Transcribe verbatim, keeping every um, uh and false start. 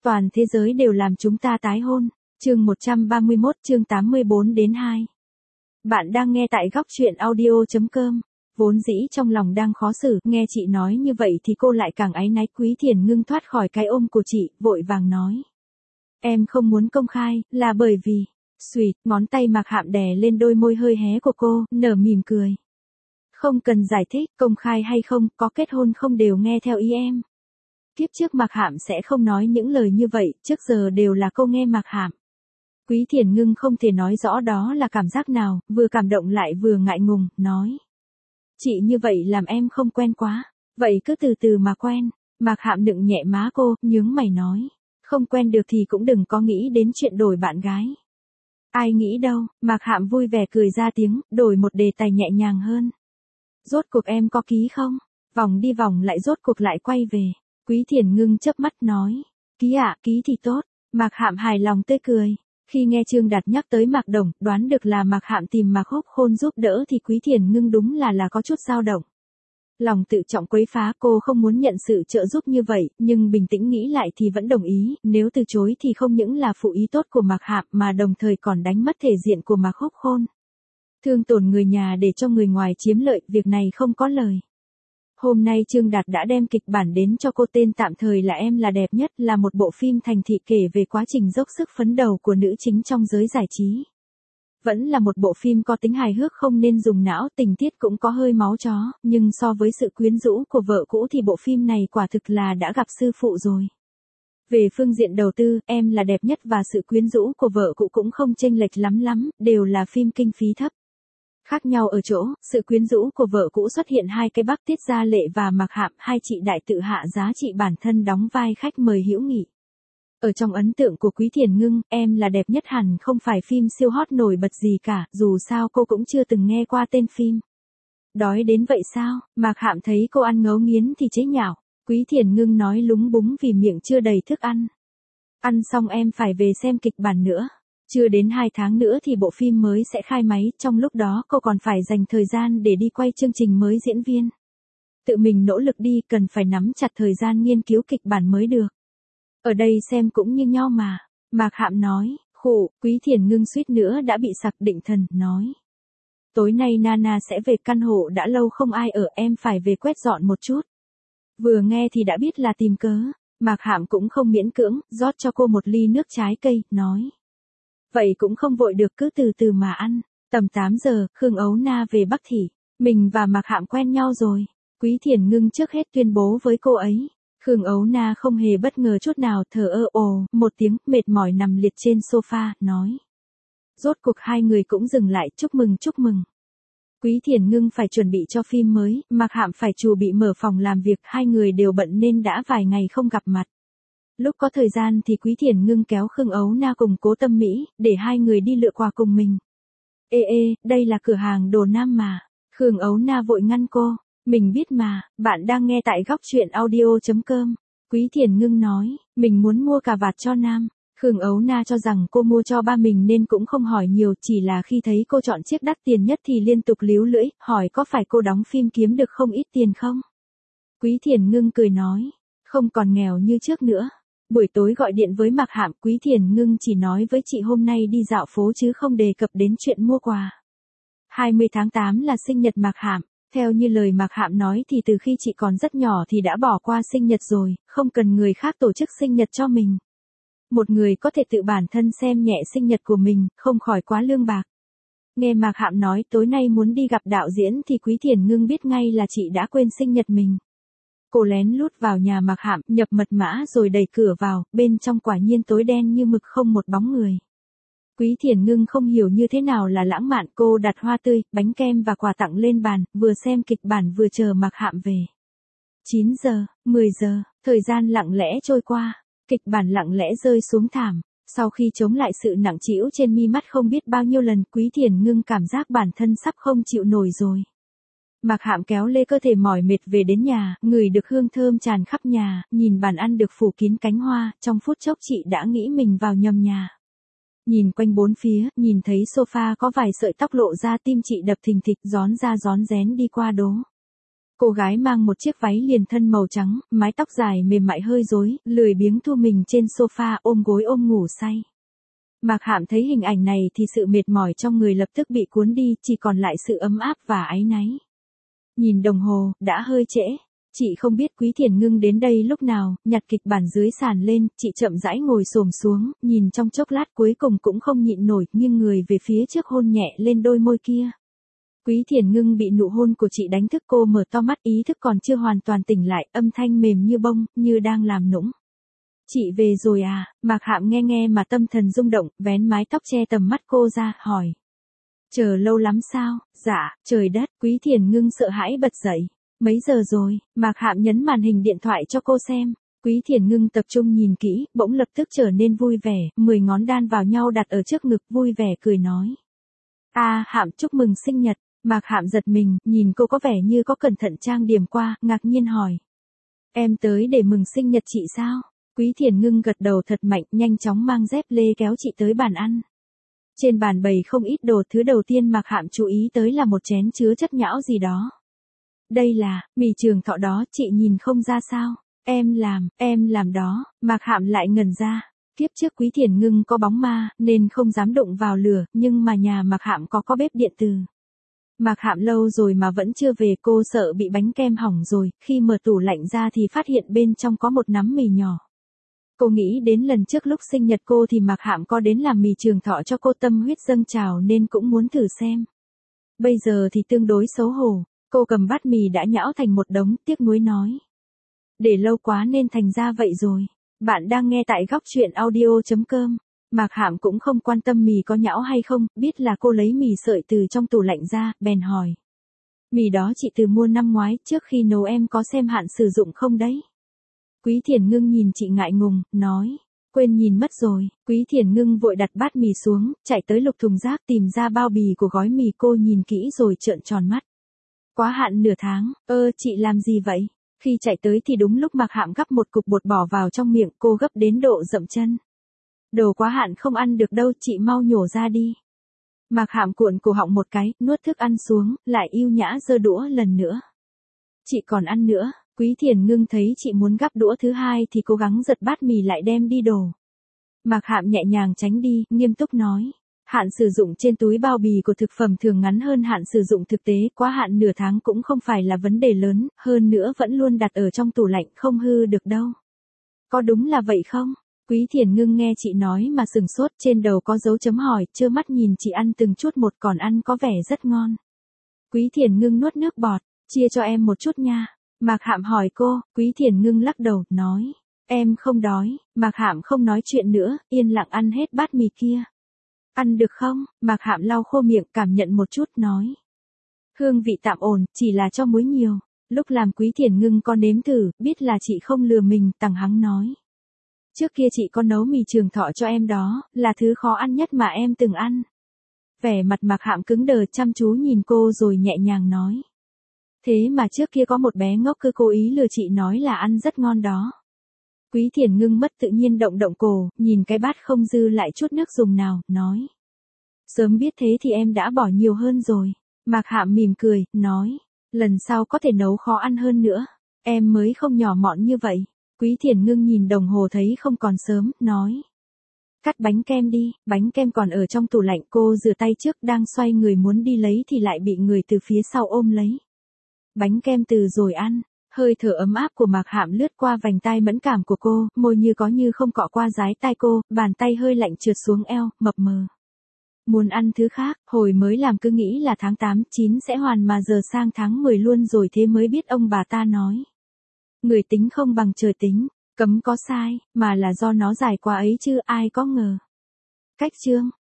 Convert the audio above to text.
Toàn thế giới đều làm chúng ta tái hôn. Chương một trăm ba mươi mốt, chương tám mươi bốn đến hai. Bạn đang nghe tại góc truyện audio chấm com. Vốn dĩ trong lòng đang khó xử, nghe chị nói như vậy thì cô lại càng áy náy. Quý Thiền Ngưng thoát khỏi cái ôm của chị, vội vàng nói. Em không muốn công khai, là bởi vì... Xùyt, ngón tay Mạc Hạm đè lên đôi môi hơi hé của cô, nở mỉm cười. Không cần giải thích, công khai hay không, có kết hôn không đều nghe theo ý em. Kiếp trước Mạc Hạm sẽ không nói những lời như vậy, trước giờ đều là cô nghe Mạc Hạm. Quý Thiền Ngưng không thể nói rõ đó là cảm giác nào, vừa cảm động lại vừa ngại ngùng, nói. Chị như vậy làm em không quen quá, vậy cứ từ từ mà quen. Mạc Hạm nựng nhẹ má cô, nhướng mày nói. Không quen được thì cũng đừng có nghĩ đến chuyện đổi bạn gái. Ai nghĩ đâu, Mạc Hạm vui vẻ cười ra tiếng, đổi một đề tài nhẹ nhàng hơn. Rốt cuộc em có ký không? Vòng đi vòng lại rốt cuộc lại quay về. Quý Thiền Ngưng chớp mắt nói. Ký ạ, à, ký thì tốt. Mạc Hạm hài lòng tươi cười. Khi nghe Trương Đạt nhắc tới Mạc Đồng, đoán được là Mạc Hạm tìm Mạc Húc Khôn giúp đỡ thì Quý Thiền Ngưng đúng là là có chút dao động. Lòng tự trọng quấy phá, cô không muốn nhận sự trợ giúp như vậy, nhưng bình tĩnh nghĩ lại thì vẫn đồng ý, nếu từ chối thì không những là phụ ý tốt của Mạc Hạm mà đồng thời còn đánh mất thể diện của Mạc Húc Khôn. Thương tổn người nhà để cho người ngoài chiếm lợi, việc này không có lời. Hôm nay Trương Đạt đã đem kịch bản đến cho cô, tên tạm thời là Em là đẹp nhất, là một bộ phim thành thị kể về quá trình dốc sức phấn đấu của nữ chính trong giới giải trí. Vẫn là một bộ phim có tính hài hước không nên dùng não, tình tiết cũng có hơi máu chó, nhưng so với sự quyến rũ của vợ cũ thì bộ phim này quả thực là đã gặp sư phụ rồi. Về phương diện đầu tư, Em là đẹp nhất và sự quyến rũ của vợ cũ cũng không chênh lệch lắm lắm, đều là phim kinh phí thấp. Khác nhau ở chỗ, sự quyến rũ của vợ cũ xuất hiện hai cái Bắc Tiết Gia Lệ và Mạc Hạm, hai chị đại tự hạ giá trị bản thân đóng vai khách mời hữu nghị. Ở trong ấn tượng của Quý Thiền Ngưng, Em là đẹp nhất hẳn không phải phim siêu hot nổi bật gì cả, dù sao cô cũng chưa từng nghe qua tên phim. Đói đến vậy sao? Mạc Hạm thấy cô ăn ngấu nghiến thì chế nhạo. Quý Thiền Ngưng nói lúng búng vì miệng chưa đầy thức ăn. Ăn xong em phải về xem kịch bản nữa. Chưa đến hai tháng nữa thì bộ phim mới sẽ khai máy, trong lúc đó cô còn phải dành thời gian để đi quay chương trình mới diễn viên. Tự mình nỗ lực đi, cần phải nắm chặt thời gian nghiên cứu kịch bản mới được. Ở đây xem cũng như nhau mà. Mạc Hạm nói, khụ, Quý Thiền Ngưng suýt nữa đã bị sặc định thần, nói. Tối nay Nana sẽ về, căn hộ đã lâu không ai ở, em phải về quét dọn một chút. Vừa nghe thì đã biết là tìm cớ, Mạc Hạm cũng không miễn cưỡng, rót cho cô một ly nước trái cây, nói. Vậy cũng không vội được, cứ từ từ mà ăn. Tầm tám giờ, Khương Ấu Na về Bắc Thị. Mình và Mạc Hạm quen nhau rồi. Quý Thiền Ngưng trước hết tuyên bố với cô ấy. Khương Ấu Na không hề bất ngờ chút nào, thở ơ ồ, một tiếng, mệt mỏi nằm liệt trên sofa, nói. Rốt cuộc hai người cũng dừng lại, chúc mừng chúc mừng. Quý Thiền Ngưng phải chuẩn bị cho phim mới, Mạc Hạm phải chuẩn bị mở phòng làm việc, hai người đều bận nên đã vài ngày không gặp mặt. Lúc có thời gian thì Quý Thiền Ngưng kéo Khương Ấu Na cùng Cố Tâm Mỹ, để hai người đi lựa quà cùng mình. Ê ê, đây là cửa hàng đồ nam mà. Khương Ấu Na vội ngăn cô. Mình biết mà, bạn đang nghe tại góc truyện audio chấm com. Quý Thiền Ngưng nói, mình muốn mua cà vạt cho nam. Khương Ấu Na cho rằng cô mua cho ba mình nên cũng không hỏi nhiều, chỉ là khi thấy cô chọn chiếc đắt tiền nhất thì liên tục líu lưỡi, hỏi có phải cô đóng phim kiếm được không ít tiền không? Quý Thiền Ngưng cười nói, không còn nghèo như trước nữa. Buổi tối gọi điện với Mạc Hạm, Quý Thiền Ngưng chỉ nói với chị hôm nay đi dạo phố chứ không đề cập đến chuyện mua quà. hai mươi tháng tám là sinh nhật Mạc Hạm. Theo như lời Mạc Hạm nói thì từ khi chị còn rất nhỏ thì đã bỏ qua sinh nhật rồi, không cần người khác tổ chức sinh nhật cho mình. Một người có thể tự bản thân xem nhẹ sinh nhật của mình, không khỏi quá lương bạc. Nghe Mạc Hạm nói tối nay muốn đi gặp đạo diễn thì Quý Thiền Ngưng biết ngay là chị đã quên sinh nhật mình. Cô lén lút vào nhà Mạc Hạm, nhập mật mã rồi đẩy cửa vào, bên trong quả nhiên tối đen như mực không một bóng người. Quý Thiền Ngưng không hiểu như thế nào là lãng mạn, cô đặt hoa tươi, bánh kem và quà tặng lên bàn, vừa xem kịch bản vừa chờ Mạc Hạm về. chín giờ, mười giờ, thời gian lặng lẽ trôi qua, kịch bản lặng lẽ rơi xuống thảm. Sau khi chống lại sự nặng trĩu trên mi mắt không biết bao nhiêu lần, Quý Thiền Ngưng cảm giác bản thân sắp không chịu nổi rồi. Mạc Hạm kéo lê cơ thể mỏi mệt về đến nhà, ngửi được hương thơm tràn khắp nhà, nhìn bàn ăn được phủ kín cánh hoa, trong phút chốc chị đã nghĩ mình vào nhầm nhà. Nhìn quanh bốn phía, nhìn thấy sofa có vài sợi tóc lộ ra, tim chị đập thình thịch, rón ra rón rén đi qua đố. Cô gái mang một chiếc váy liền thân màu trắng, mái tóc dài mềm mại hơi rối, lười biếng thu mình trên sofa ôm gối ôm ngủ say. Mạc Hạm thấy hình ảnh này thì sự mệt mỏi trong người lập tức bị cuốn đi, chỉ còn lại sự ấm áp và áy náy. Nhìn đồng hồ, đã hơi trễ. Chị không biết Quý Thiền Ngưng đến đây lúc nào, nhặt kịch bản dưới sàn lên, chị chậm rãi ngồi xổm xuống, nhìn trong chốc lát cuối cùng cũng không nhịn nổi, nghiêng người về phía trước hôn nhẹ lên đôi môi kia. Quý Thiền Ngưng bị nụ hôn của chị đánh thức, cô mở to mắt, ý thức còn chưa hoàn toàn tỉnh lại, âm thanh mềm như bông, như đang làm nũng. Chị về rồi à? Mạc Hạm nghe nghe mà tâm thần rung động, vén mái tóc che tầm mắt cô ra, hỏi. Chờ lâu lắm sao? Dạ, trời đất, Quý Thiền Ngưng sợ hãi bật dậy. Mấy giờ rồi? Mạc Hạm nhấn màn hình điện thoại cho cô xem. Quý Thiền Ngưng tập trung nhìn kỹ, bỗng lập tức trở nên vui vẻ, mười ngón đan vào nhau đặt ở trước ngực, vui vẻ cười nói. A à, Hạm chúc mừng sinh nhật. Mạc Hạm giật mình, nhìn cô có vẻ như có cẩn thận trang điểm qua, ngạc nhiên hỏi. Em tới để mừng sinh nhật chị sao? Quý Thiền Ngưng gật đầu thật mạnh, nhanh chóng mang dép lê kéo chị tới bàn ăn. Trên bàn bày không ít đồ, thứ đầu tiên Mạc Hạm chú ý tới là một chén chứa chất nhão gì đó. Đây là, mì Trường Thọ đó, chị nhìn không ra sao? Em làm, em làm đó. Mạc Hạm lại ngẩn ra. Kiếp trước Quý Thiền Ngưng có bóng ma, nên không dám đụng vào lửa, nhưng mà nhà Mạc Hạm có có bếp điện từ. Mạc Hạm lâu rồi mà vẫn chưa về, cô sợ bị bánh kem hỏng rồi, khi mở tủ lạnh ra thì phát hiện bên trong có một nắm mì nhỏ. Cô nghĩ đến lần trước lúc sinh nhật cô thì Mạc Hạm có đến làm mì Trường Thọ cho cô, tâm huyết dâng trào nên cũng muốn thử xem. Bây giờ thì tương đối xấu hổ, cô cầm bát mì đã nhão thành một đống, tiếc nuối nói. Để lâu quá nên thành ra vậy rồi. Bạn đang nghe tại góc truyện audio chấm com. Mạc Hạm cũng không quan tâm mì có nhão hay không, biết là cô lấy mì sợi từ trong tủ lạnh ra, bèn hỏi. Mì đó chị từ mua năm ngoái, trước khi nấu em có xem hạn sử dụng không đấy? Quý Thiền Ngưng nhìn chị ngại ngùng, nói. Quên nhìn mất rồi. Quý Thiền Ngưng vội đặt bát mì xuống, chạy tới lục thùng rác tìm ra bao bì của gói mì, cô nhìn kỹ rồi trợn tròn mắt. Quá hạn nửa tháng, ơ chị làm gì vậy? Khi chạy tới thì đúng lúc Mạc Hạm gắp một cục bột bỏ vào trong miệng, cô gấp đến độ dậm chân. Đồ quá hạn không ăn được đâu, chị mau nhổ ra đi. Mạc Hạm cuộn cổ họng một cái, nuốt thức ăn xuống, lại yêu nhã giơ đũa lần nữa. Chị còn ăn nữa. Quý Thiền Ngưng thấy chị muốn gắp đũa thứ hai thì cố gắng giật bát mì lại đem đi đổ. Mạc Hạm nhẹ nhàng tránh đi, nghiêm túc nói. Hạn sử dụng trên túi bao bì của thực phẩm thường ngắn hơn hạn sử dụng thực tế, quá hạn nửa tháng cũng không phải là vấn đề lớn, hơn nữa vẫn luôn đặt ở trong tủ lạnh, không hư được đâu. Có đúng là vậy không? Quý Thiền Ngưng nghe chị nói mà sừng sốt, trên đầu có dấu chấm hỏi, trơ mắt nhìn chị ăn từng chút một, còn ăn có vẻ rất ngon. Quý Thiền Ngưng nuốt nước bọt, chia cho em một chút nha. Mạc Hạm hỏi cô, Quý Thiền Ngưng lắc đầu, nói. Em không đói. Mạc Hạm không nói chuyện nữa, yên lặng ăn hết bát mì kia. Ăn được không? Mạc Hạm lau khô miệng, cảm nhận một chút, nói. Hương vị tạm ổn, chỉ là cho muối nhiều. Lúc làm Quý Thiền Ngưng có nếm thử, biết là chị không lừa mình, tằng hắng nói. Trước kia chị có nấu mì Trường Thọ cho em đó, là thứ khó ăn nhất mà em từng ăn. Vẻ mặt Mạc Hạm cứng đờ, chăm chú nhìn cô rồi nhẹ nhàng nói. Thế mà trước kia có một bé ngốc cứ cố ý lừa chị nói là ăn rất ngon đó. Quý Thiền Ngưng mất tự nhiên động động cổ, nhìn cái bát không dư lại chút nước dùng nào, nói. Sớm biết thế thì em đã bỏ nhiều hơn rồi. Mạc Hạm mỉm cười, nói. Lần sau có thể nấu khó ăn hơn nữa. Em mới không nhỏ mọn như vậy. Quý Thiền Ngưng nhìn đồng hồ thấy không còn sớm, nói. Cắt bánh kem đi, bánh kem còn ở trong tủ lạnh. Cô rửa tay trước, đang xoay người muốn đi lấy thì lại bị người từ phía sau ôm lấy. Bánh kem từ rồi ăn. Hơi thở ấm áp của Mạc Hạm lướt qua vành tai mẫn cảm của cô, môi như có như không cọ qua dái tai cô, bàn tay hơi lạnh trượt xuống eo, mập mờ. Muốn ăn thứ khác, hồi mới làm cứ nghĩ là tháng tám, chín sẽ hoàn mà giờ sang tháng mười luôn rồi, thế mới biết ông bà ta nói. Người tính không bằng trời tính, cấm có sai, mà là do nó dài quá ấy chứ ai có ngờ. Cách chương.